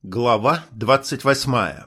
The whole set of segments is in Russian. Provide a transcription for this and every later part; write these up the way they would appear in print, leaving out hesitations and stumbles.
Глава 28.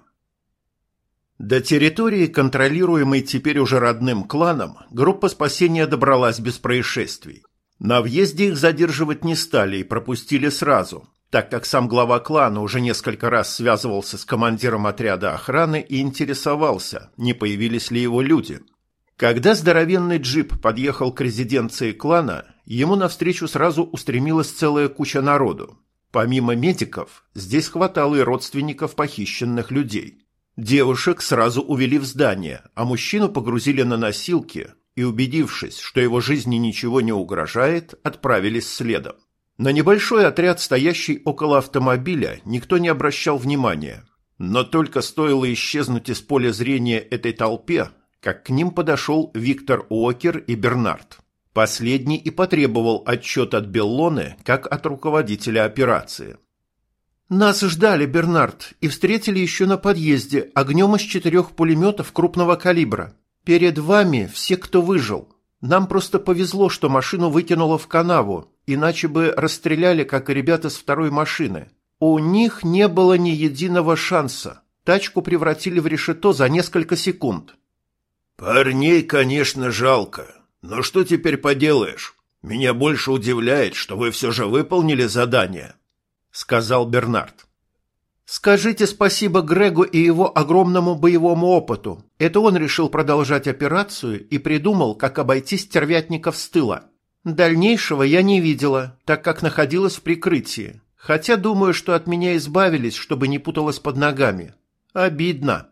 До территории, контролируемой теперь уже родным кланом, группа спасения добралась без происшествий. На въезде их задерживать не стали и пропустили сразу, так как сам глава клана уже несколько раз связывался с командиром отряда охраны и интересовался, не появились ли его люди. Когда здоровенный джип подъехал к резиденции клана, ему навстречу сразу устремилась целая куча народу. Помимо медиков, здесь хватало и родственников похищенных людей. Девушек сразу увели в здание, а мужчину погрузили на носилки и, убедившись, что его жизни ничего не угрожает, отправились следом. На небольшой отряд, стоящий около автомобиля, никто не обращал внимания. Но только стоило исчезнуть из поля зрения этой толпе, как к ним подошел Виктор Уокер и Бернард. Последний и потребовал отчет от Беллоны, как от руководителя операции. «Нас ждали, Бернард, и встретили еще на подъезде огнем из 4 пулеметов крупного калибра. Перед вами все, кто выжил. Нам просто повезло, что машину выкинуло в канаву, иначе бы расстреляли, как и ребята с второй машины. У них не было ни единого шанса. Тачку превратили в решето за несколько секунд». «Парней, конечно, жалко. Но что теперь поделаешь? Меня больше удивляет, что вы все же выполнили задание», — сказал Бернард. «Скажите спасибо Грегу и его огромному боевому опыту. Это он решил продолжать операцию и придумал, как обойти стервятников с тыла. Дальнейшего я не видела, так как находилась в прикрытии. Хотя думаю, что от меня избавились, чтобы не путалось под ногами. Обидно».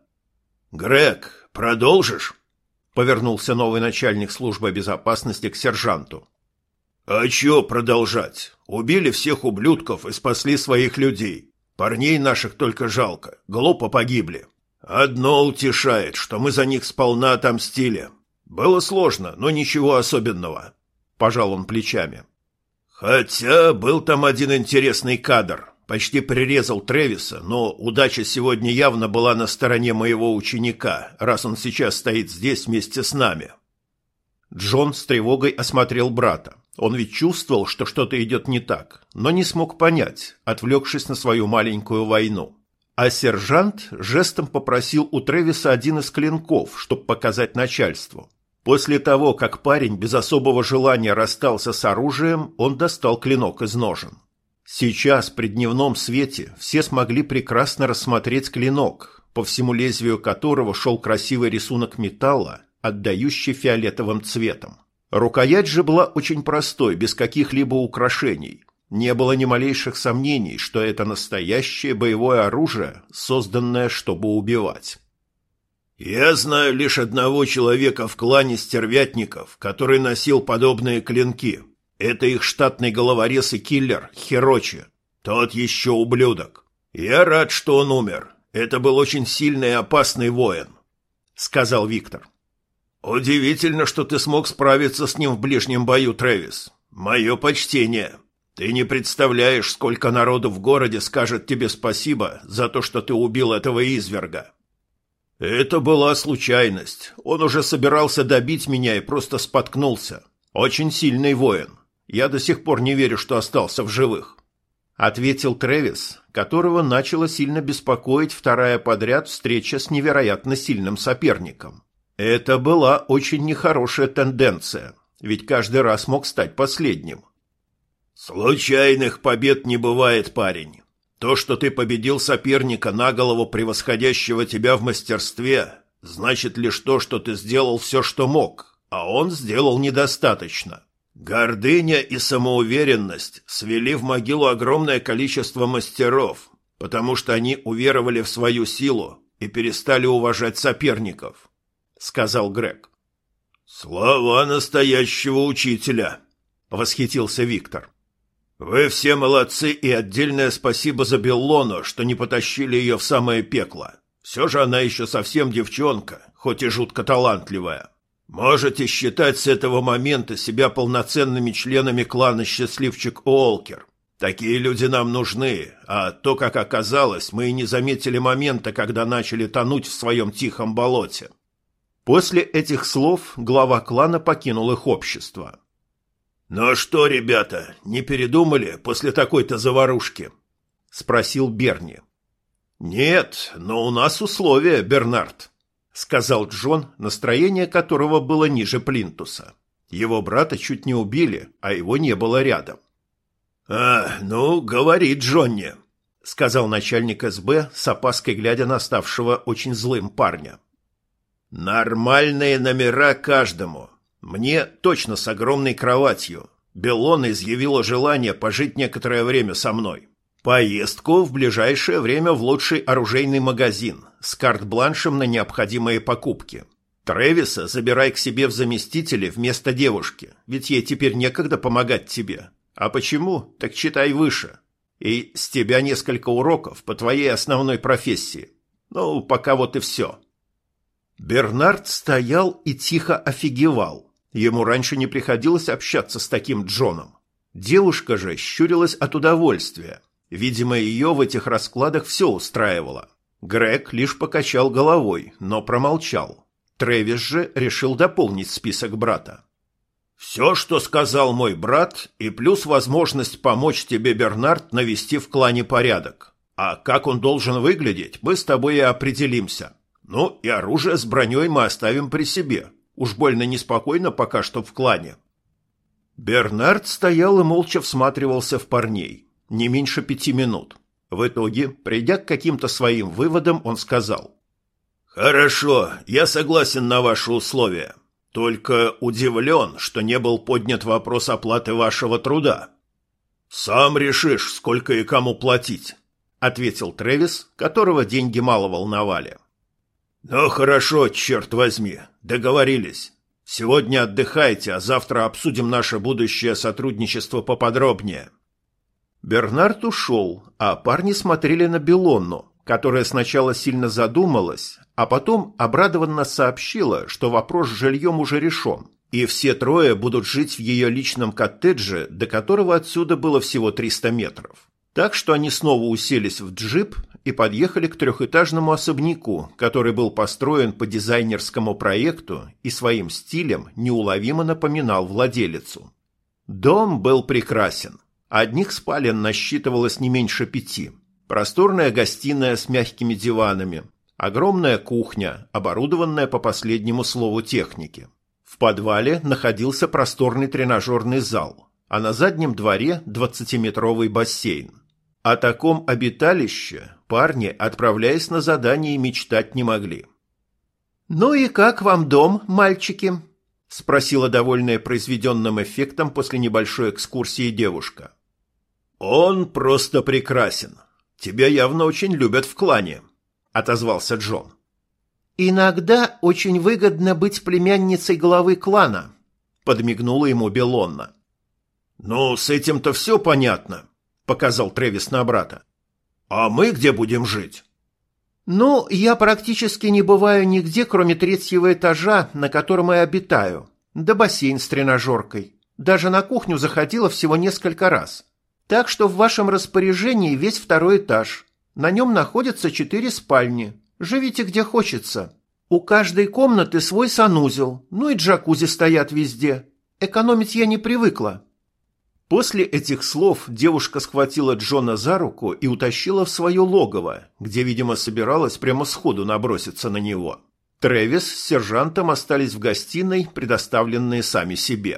«Грег, продолжишь?» — повернулся новый начальник службы безопасности к сержанту. «А чё продолжать? Убили всех ублюдков и спасли своих людей. Парней наших только жалко, глупо погибли. Одно утешает, что мы за них сполна отомстили. Было сложно, но ничего особенного», — пожал он плечами. «Хотя был там один интересный кадр. Почти прирезал Трэвиса, но удача сегодня явно была на стороне моего ученика, раз он сейчас стоит здесь вместе с нами». Джон с тревогой осмотрел брата. Он ведь чувствовал, что что-то идет не так, но не смог понять, отвлекшись на свою маленькую войну. А сержант жестом попросил у Трэвиса один из клинков, чтобы показать начальству. После того, как парень без особого желания расстался с оружием, он достал клинок из ножен. Сейчас при дневном свете все смогли прекрасно рассмотреть клинок, по всему лезвию которого шел красивый рисунок металла, отдающий фиолетовым цветом. Рукоять же была очень простой, без каких-либо украшений. Не было ни малейших сомнений, что это настоящее боевое оружие, созданное, чтобы убивать. «Я знаю лишь одного человека в клане стервятников, который носил подобные клинки. Это их штатный головорез и киллер Хирочи. Тот еще ублюдок. Я рад, что он умер. Это был очень сильный и опасный воин», — сказал Виктор. «Удивительно, что ты смог справиться с ним в ближнем бою, Трэвис. Мое почтение. Ты не представляешь, сколько народу в городе скажет тебе спасибо за то, что ты убил этого изверга». «Это была случайность. Он уже собирался добить меня и просто споткнулся. Очень сильный воин. Я до сих пор не верю, что остался в живых», — ответил Трэвис, которого начала сильно беспокоить вторая подряд встреча с невероятно сильным соперником. Это была очень нехорошая тенденция, ведь каждый раз мог стать последним. «Случайных побед не бывает, парень. То, что ты победил соперника, на голову превосходящего тебя в мастерстве, значит лишь то, что ты сделал все, что мог, а он сделал недостаточно. Гордыня и самоуверенность свели в могилу огромное количество мастеров, потому что они уверовали в свою силу и перестали уважать соперников», — сказал Грег. «Слова настоящего учителя», — восхитился Виктор. «Вы все молодцы, и отдельное спасибо за Беллону, что не потащили ее в самое пекло. Все же она еще совсем девчонка, хоть и жутко талантливая. Можете считать с этого момента себя полноценными членами клана «Счастливчик Уолкер». Такие люди нам нужны, а то, как оказалось, мы и не заметили момента, когда начали тонуть в своем тихом болоте». После этих слов глава клана покинул их общество. «Ну что, ребята, не передумали после такой-то заварушки?» — спросил Берни. «Нет, но у нас условия, Бернард», — сказал Джон, настроение которого было ниже плинтуса. Его брата чуть не убили, а его не было рядом. «Ну, говори, Джонни», — сказал начальник СБ, с опаской глядя на ставшего очень злым парня. «Нормальные номера каждому. Мне точно с огромной кроватью. Беллона изъявила желание пожить некоторое время со мной. Поездку в ближайшее время в лучший оружейный магазин с карт-бланшем на необходимые покупки. Трэвиса забирай к себе в заместители вместо девушки, ведь ей теперь некогда помогать тебе. А почему? Так читай выше. И с тебя несколько уроков по твоей основной профессии. Ну, пока вот и все». Бернард стоял и тихо офигевал. Ему раньше не приходилось общаться с таким Джоном. Девушка же щурилась от удовольствия. Видимо, ее в этих раскладах все устраивало. Грег лишь покачал головой, но промолчал. Трэвис же решил дополнить список брата. «Все, что сказал мой брат, и плюс возможность помочь тебе, Бернард, навести в клане порядок. А как он должен выглядеть, мы с тобой и определимся. Ну, и оружие с броней мы оставим при себе. Уж больно неспокойно пока что в клане». Бернард стоял и молча всматривался в парней. Не меньше 5 минут. В итоге, придя к каким-то своим выводам, он сказал: «Хорошо, я согласен на ваши условия. Только удивлен, что не был поднят вопрос оплаты вашего труда». «Сам решишь, сколько и кому платить», — ответил Трэвис, которого деньги мало волновали. «Ну хорошо, черт возьми, договорились. Сегодня отдыхайте, а завтра обсудим наше будущее сотрудничество поподробнее». Бернард ушел, а парни смотрели на Беллонну, которая сначала сильно задумалась, а потом обрадованно сообщила, что вопрос с жильем уже решен, и все трое будут жить в ее личном коттедже, до которого отсюда было всего 300 метров. Так что они снова уселись в джип и подъехали к трехэтажному особняку, который был построен по дизайнерскому проекту и своим стилем неуловимо напоминал владелицу. Дом был прекрасен. Одних спален насчитывалось не меньше 5. Просторная гостиная с мягкими диванами, огромная кухня, оборудованная по последнему слову техники. В подвале находился просторный тренажерный зал, а на заднем дворе 20-метровый бассейн. О таком обиталище парни, отправляясь на задание, мечтать не могли. «Ну и как вам дом, мальчики?» — спросила довольная произведенным эффектом после небольшой экскурсии девушка. «Он просто прекрасен. Тебя явно очень любят в клане», — отозвался Джон. «Иногда очень выгодно быть племянницей главы клана», — подмигнула ему Беллонна. «Ну, с этим-то все понятно», — показал Трэвис на брата. «А мы где будем жить?» «Ну, я практически не бываю нигде, кроме 3-го этажа, на котором и обитаю. Да бассейн с тренажеркой. Даже на кухню заходила всего несколько раз. Так что в вашем распоряжении весь 2-й этаж. На нем находятся 4 спальни. Живите где хочется. У каждой комнаты свой санузел, ну и джакузи стоят везде. Экономить я не привыкла». После этих слов девушка схватила Джона за руку и утащила в свое логово, где, видимо, собиралась прямо сходу наброситься на него. Трэвис с сержантом остались в гостиной, предоставленные сами себе.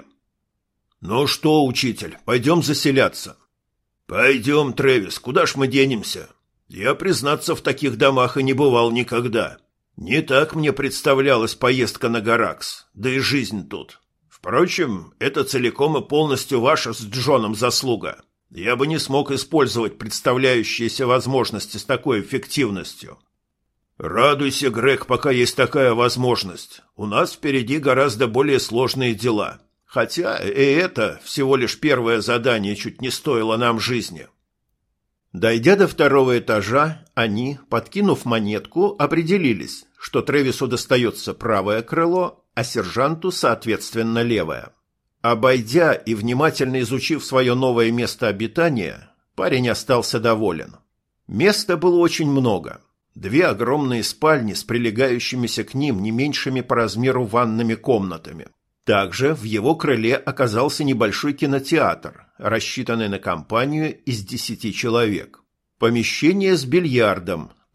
«Ну что, учитель, пойдем заселяться?» «Пойдем, Трэвис, куда ж мы денемся? Я, признаться, в таких домах и не бывал никогда. Не так мне представлялась поездка на Гаракс, да и жизнь тут. Впрочем, это целиком и полностью ваша с Джоном заслуга. Я бы не смог использовать представляющиеся возможности с такой эффективностью». «Радуйся, Грег, пока есть такая возможность. У нас впереди гораздо более сложные дела. Хотя и это всего лишь первое задание чуть не стоило нам жизни». Дойдя до 2-го этажа, они, подкинув монетку, определились, что Трэвису достается правое крыло, а сержанту, соответственно, левое. Обойдя и внимательно изучив свое новое место обитания, парень остался доволен. Места было очень много. 2 огромные спальни с прилегающимися к ним не меньшими по размеру ванными комнатами. Также в его крыле оказался небольшой кинотеатр, рассчитанный на компанию из 10 человек. Помещение с бильярдом,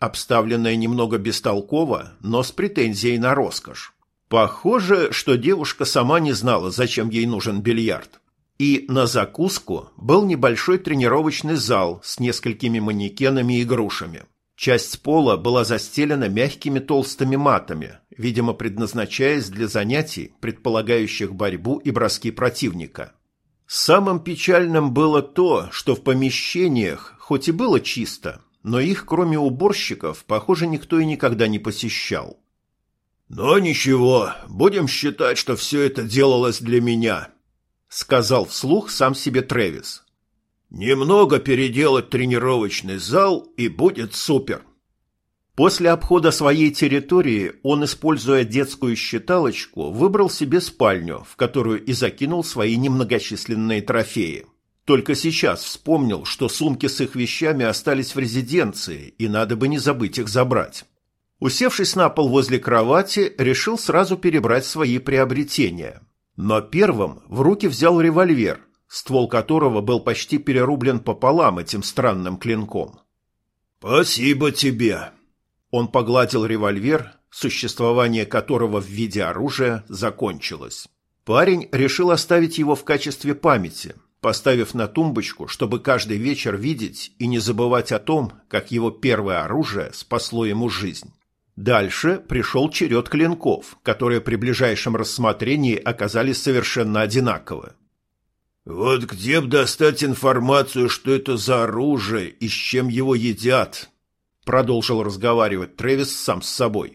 обставленная немного бестолково, но с претензией на роскошь. Похоже, что девушка сама не знала, зачем ей нужен бильярд. И на закуску был небольшой тренировочный зал с несколькими манекенами и грушами. Часть пола была застелена мягкими толстыми матами, видимо, предназначаясь для занятий, предполагающих борьбу и броски противника. Самым печальным было то, что в помещениях, хоть и было чисто, но их, кроме уборщиков, похоже, никто и никогда не посещал. «Но ничего, будем считать, что все это делалось для меня», — сказал вслух сам себе Трэвис. «Немного переделать тренировочный зал, и будет супер». После обхода своей территории он, используя детскую считалочку, выбрал себе спальню, в которую и закинул свои немногочисленные трофеи. Только сейчас вспомнил, что сумки с их вещами остались в резиденции, и надо бы не забыть их забрать. Усевшись на пол возле кровати, решил сразу перебрать свои приобретения. Но первым в руки взял револьвер, ствол которого был почти перерублен пополам этим странным клинком. «Спасибо тебе!» Он погладил револьвер, существование которого в виде оружия закончилось. Парень решил оставить его в качестве памяти, поставив на тумбочку, чтобы каждый вечер видеть и не забывать о том, как его первое оружие спасло ему жизнь. Дальше пришел черед клинков, которые при ближайшем рассмотрении оказались совершенно одинаковы. «Вот где б достать информацию, что это за оружие и с чем его едят?» Продолжил разговаривать Трэвис сам с собой.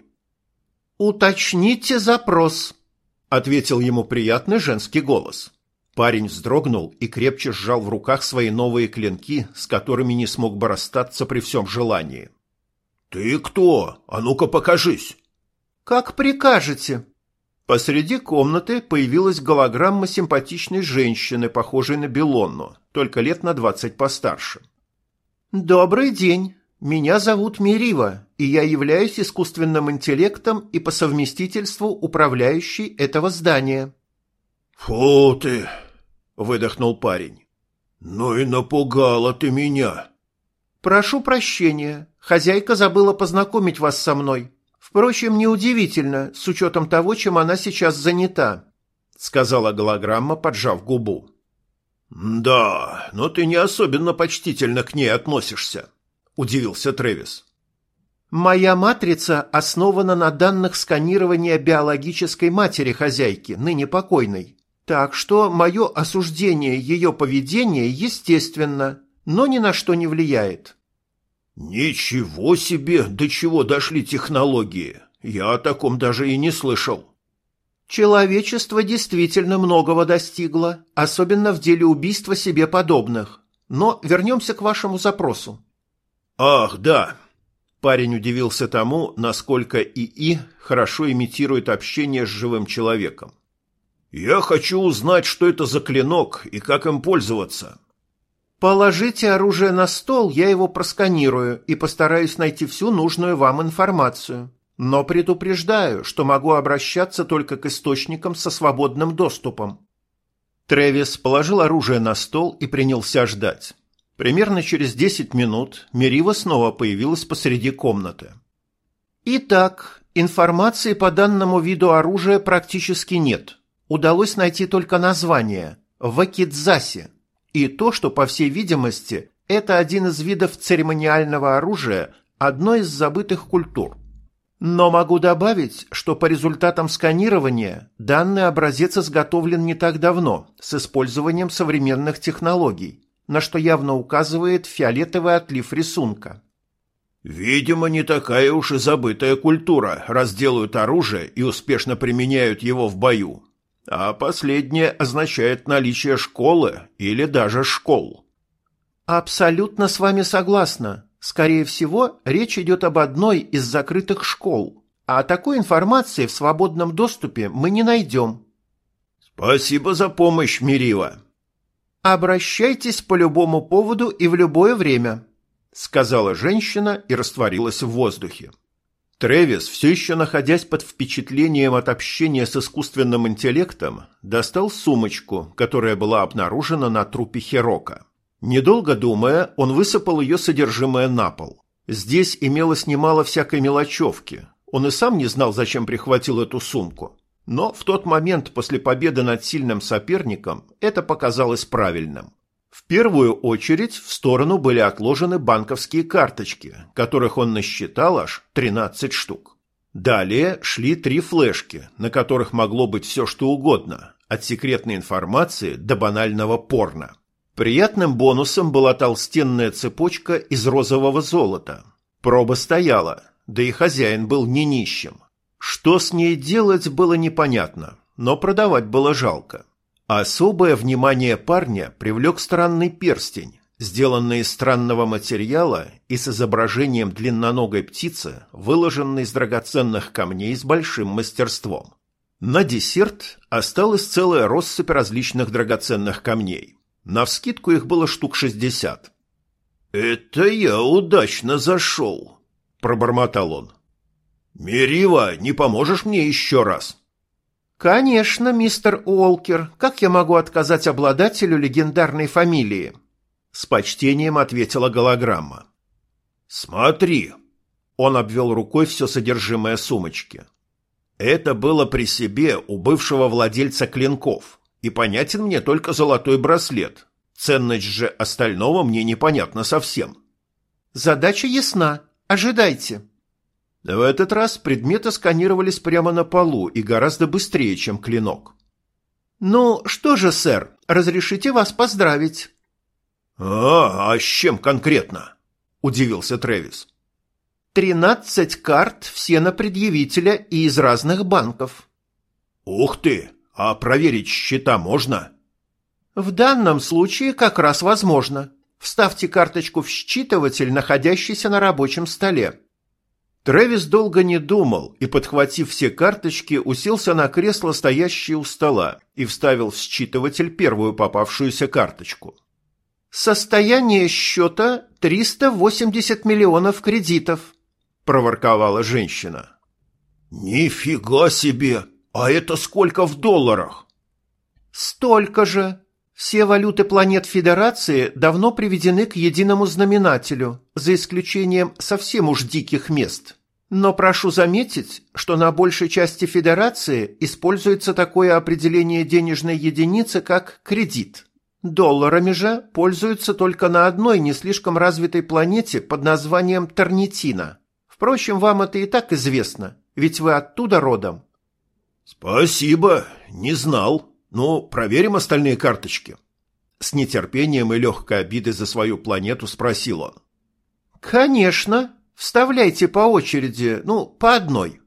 «Уточните запрос», — ответил ему приятный женский голос. Парень вздрогнул и крепче сжал в руках свои новые клинки, с которыми не смог бы расстаться при всем желании. «Ты кто? А ну-ка покажись!» «Как прикажете». Посреди комнаты появилась голограмма симпатичной женщины, похожей на Белонну, только лет на 20 постарше. «Добрый день. Меня зовут Мерива, и я являюсь искусственным интеллектом и по совместительству управляющей этого здания». «Фу ты!» — выдохнул парень. «Ну и напугала ты меня!» «Прошу прощения, хозяйка забыла познакомить вас со мной. Впрочем, неудивительно, с учетом того, чем она сейчас занята», — сказала голограмма, поджав губу. «Да, но ты не особенно почтительно к ней относишься», — удивился Трэвис. «Моя матрица основана на данных сканирования биологической матери хозяйки, ныне покойной. Так что мое осуждение ее поведения естественно, но ни на что не влияет». «Ничего себе, до чего дошли технологии! Я о таком даже и не слышал». «Человечество действительно многого достигло, особенно в деле убийства себе подобных. Но вернемся к вашему запросу». «Ах, да!» Парень удивился тому, насколько ИИ хорошо имитирует общение с живым человеком. «Я хочу узнать, что это за клинок и как им пользоваться». «Положите оружие на стол, я его просканирую и постараюсь найти всю нужную вам информацию. Но предупреждаю, что могу обращаться только к источникам со свободным доступом». Трэвис положил оружие на стол и принялся ждать. Примерно через 10 минут Мерива снова появилась посреди комнаты. «Итак, информации по данному виду оружия практически нет. Удалось найти только название – вакидзаси. И то, что, по всей видимости, это один из видов церемониального оружия одной из забытых культур. Но могу добавить, что по результатам сканирования данный образец изготовлен не так давно, с использованием современных технологий, на что явно указывает фиолетовый отлив рисунка». «Видимо, не такая уж и забытая культура, раз делают оружие и успешно применяют его в бою. А последнее означает наличие школы или даже школ». «Абсолютно с вами согласна. Скорее всего, речь идет об одной из закрытых школ, а такой информации в свободном доступе мы не найдем». «Спасибо за помощь, Мерива». «Обращайтесь по любому поводу и в любое время», — сказала женщина и растворилась в воздухе. Трэвис, все еще находясь под впечатлением от общения с искусственным интеллектом, достал сумочку, которая была обнаружена на трупе Хирока. Недолго думая, он высыпал ее содержимое на пол. Здесь имелось немало всякой мелочевки. Он и сам не знал, зачем прихватил эту сумку. Но в тот момент после победы над сильным соперником это показалось правильным. В первую очередь в сторону были отложены банковские карточки, которых он насчитал аж 13 штук. Далее шли 3 флешки, на которых могло быть все что угодно, от секретной информации до банального порно. Приятным бонусом была толстенная цепочка из розового золота. Проба стояла, да и хозяин был не нищим. Что с ней делать, было непонятно, но продавать было жалко. Особое внимание парня привлек странный перстень, сделанный из странного материала и с изображением длинноногой птицы, выложенной из драгоценных камней с большим мастерством. На десерт осталась целая россыпь различных драгоценных камней. Навскидку их было штук 60. «Это я удачно зашел», — пробормотал он. «Мерива, не поможешь мне еще раз?» «Конечно, мистер Уолкер. Как я могу отказать обладателю легендарной фамилии?» С почтением ответила голограмма. «Смотри!» Он обвел рукой все содержимое сумочки. Это было при себе у бывшего владельца клинков, и понятен мне только золотой браслет. Ценность же остального мне непонятна совсем. «Задача ясна. Ожидайте». В этот раз предметы сканировались прямо на полу и гораздо быстрее, чем клинок. «Ну, что же, сэр, разрешите вас поздравить?» А с чем конкретно?» – удивился Трэвис. 13 карт, все на предъявителя и из разных банков. «Ух ты! А проверить счета можно?» «В данном случае как раз возможно. Вставьте карточку в считыватель, находящийся на рабочем столе». Трэвис долго не думал и, подхватив все карточки, уселся на кресло, стоящее у стола, и вставил в считыватель первую попавшуюся карточку. «Состояние счета 380 миллионов кредитов», – проворковала женщина. «Нифига себе! А это сколько в долларах?» «Столько же. Все валюты планет Федерации давно приведены к единому знаменателю, за исключением совсем уж диких мест. Но прошу заметить, что на большей части Федерации используется такое определение денежной единицы, как кредит. Долларами же пользуются только на одной не слишком развитой планете под названием Тарнитина. Впрочем, вам это и так известно, ведь вы оттуда родом». «Спасибо, не знал. Ну, проверим остальные карточки». С нетерпением и легкой обидой за свою планету спросил он. «Конечно. Вставляйте по очереди, по одной».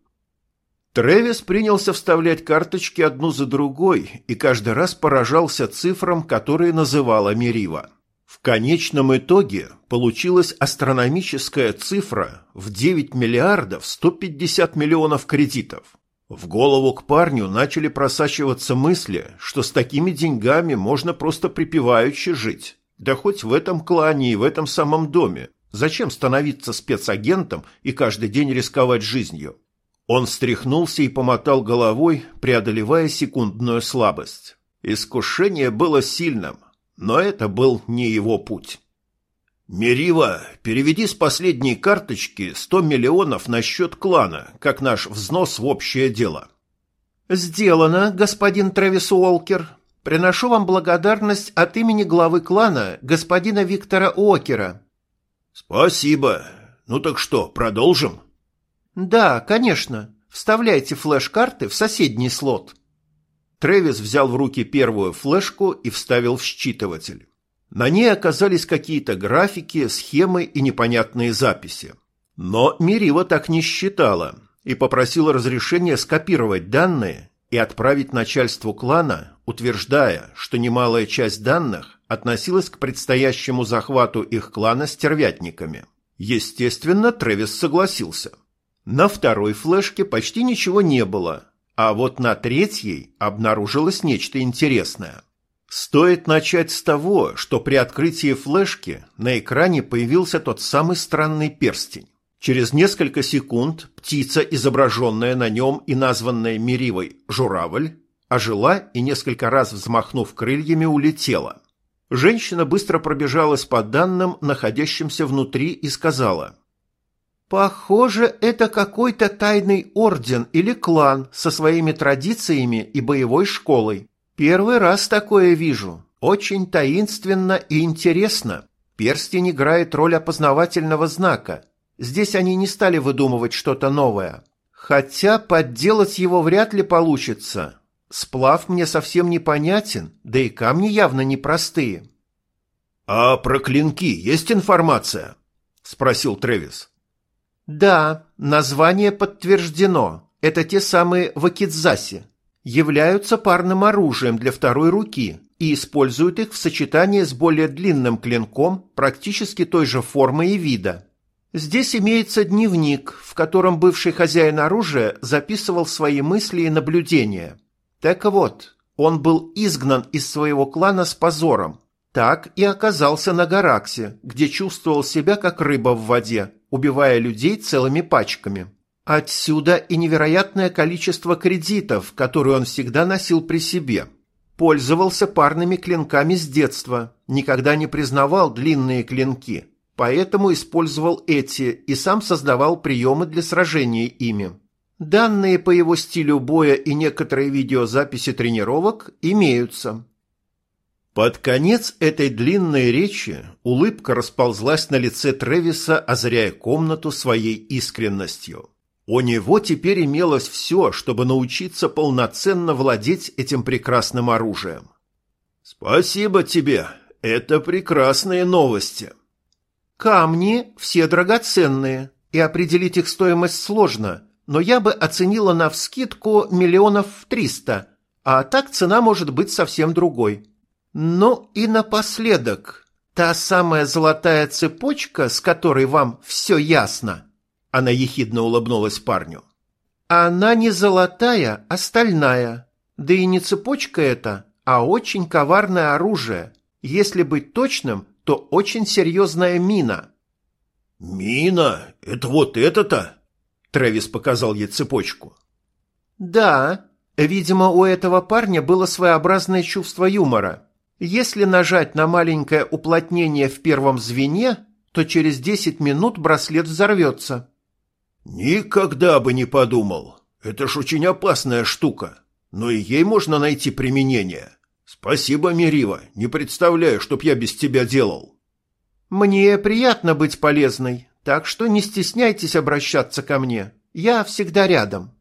Трэвис принялся вставлять карточки одну за другой и каждый раз поражался цифрам, которые называла Мерива. В конечном итоге получилась астрономическая цифра в 9 миллиардов 150 миллионов кредитов. В голову к парню начали просачиваться мысли, что с такими деньгами можно просто припеваючи жить. Да хоть в этом клане и в этом самом доме. Зачем становиться спецагентом и каждый день рисковать жизнью? Он встряхнулся и помотал головой, преодолевая секундную слабость. Искушение было сильным, но это был не его путь. «Мерива, переведи с последней карточки 100 миллионов на счет клана, как наш взнос в общее дело». «Сделано, господин Трэвис Уолкер. Приношу вам благодарность от имени главы клана, господина Виктора Уокера». «Спасибо. Ну так что, продолжим?» «Да, конечно. Вставляйте флеш-карты в соседний слот». Трэвис взял в руки первую флешку и вставил в считыватель. На ней оказались какие-то графики, схемы и непонятные записи. Но Мерива так не считала и попросила разрешения скопировать данные и отправить начальству клана, утверждая, что немалая часть данных относилась к предстоящему захвату их клана стервятниками. Естественно, Трэвис согласился. На второй флешке почти ничего не было, а вот на третьей обнаружилось нечто интересное. Стоит начать с того, что при открытии флешки на экране появился тот самый странный перстень. Через несколько секунд птица, изображенная на нем и названная Меривой «журавль», ожила и, несколько раз взмахнув крыльями, улетела. Женщина быстро пробежалась по данным, находящимся внутри, и сказала: Похоже, это какой-то тайный орден или клан со своими традициями и боевой школой. Первый раз такое вижу. Очень таинственно и интересно. Перстень играет роль опознавательного знака. Здесь они не стали выдумывать что-то новое. Хотя подделать его вряд ли получится. Сплав мне совсем непонятен, да и камни явно непростые. «А про клинки есть информация?» – спросил Трэвис. Да, название подтверждено. Это те самые вакидзаси. Являются парным оружием для второй руки и используют их в сочетании с более длинным клинком практически той же формы и вида. Здесь имеется дневник, в котором бывший хозяин оружия записывал свои мысли и наблюдения. Так вот, он был изгнан из своего клана с позором. Так и оказался на Гараксе, где чувствовал себя как рыба в воде, убивая людей целыми пачками. Отсюда и невероятное количество кредитов, которые он всегда носил при себе. Пользовался парными клинками с детства, никогда не признавал длинные клинки, поэтому использовал эти и сам создавал приемы для сражения ими. Данные по его стилю боя и некоторые видеозаписи тренировок имеются. Под конец этой длинной речи улыбка расползлась на лице Трэвиса, озаряя комнату своей искренностью. У него теперь имелось все, чтобы научиться полноценно владеть этим прекрасным оружием. «Спасибо тебе, это прекрасные новости». Камни все драгоценные, и определить их стоимость сложно, но я бы оценила навскидку 300 миллионов, а так цена может быть совсем другой. Ну и напоследок, та самая золотая цепочка, с которой вам все ясно. Она ехидно улыбнулась парню. Она не золотая, а стальная. Да и не цепочка это, а очень коварное оружие. Если быть точным, то очень серьезная мина. «Мина? Это вот это-то?» Трэвис показал ей цепочку. Да, видимо, у этого парня было своеобразное чувство юмора. Если нажать на маленькое уплотнение в первом звене, то через 10 минут браслет взорвется. «Никогда бы не подумал. Это ж очень опасная штука. Но и ей можно найти применение. Спасибо, Мирива. Не представляю, чтоб я без тебя делал». Мне приятно быть полезной, так что не стесняйтесь обращаться ко мне. Я всегда рядом.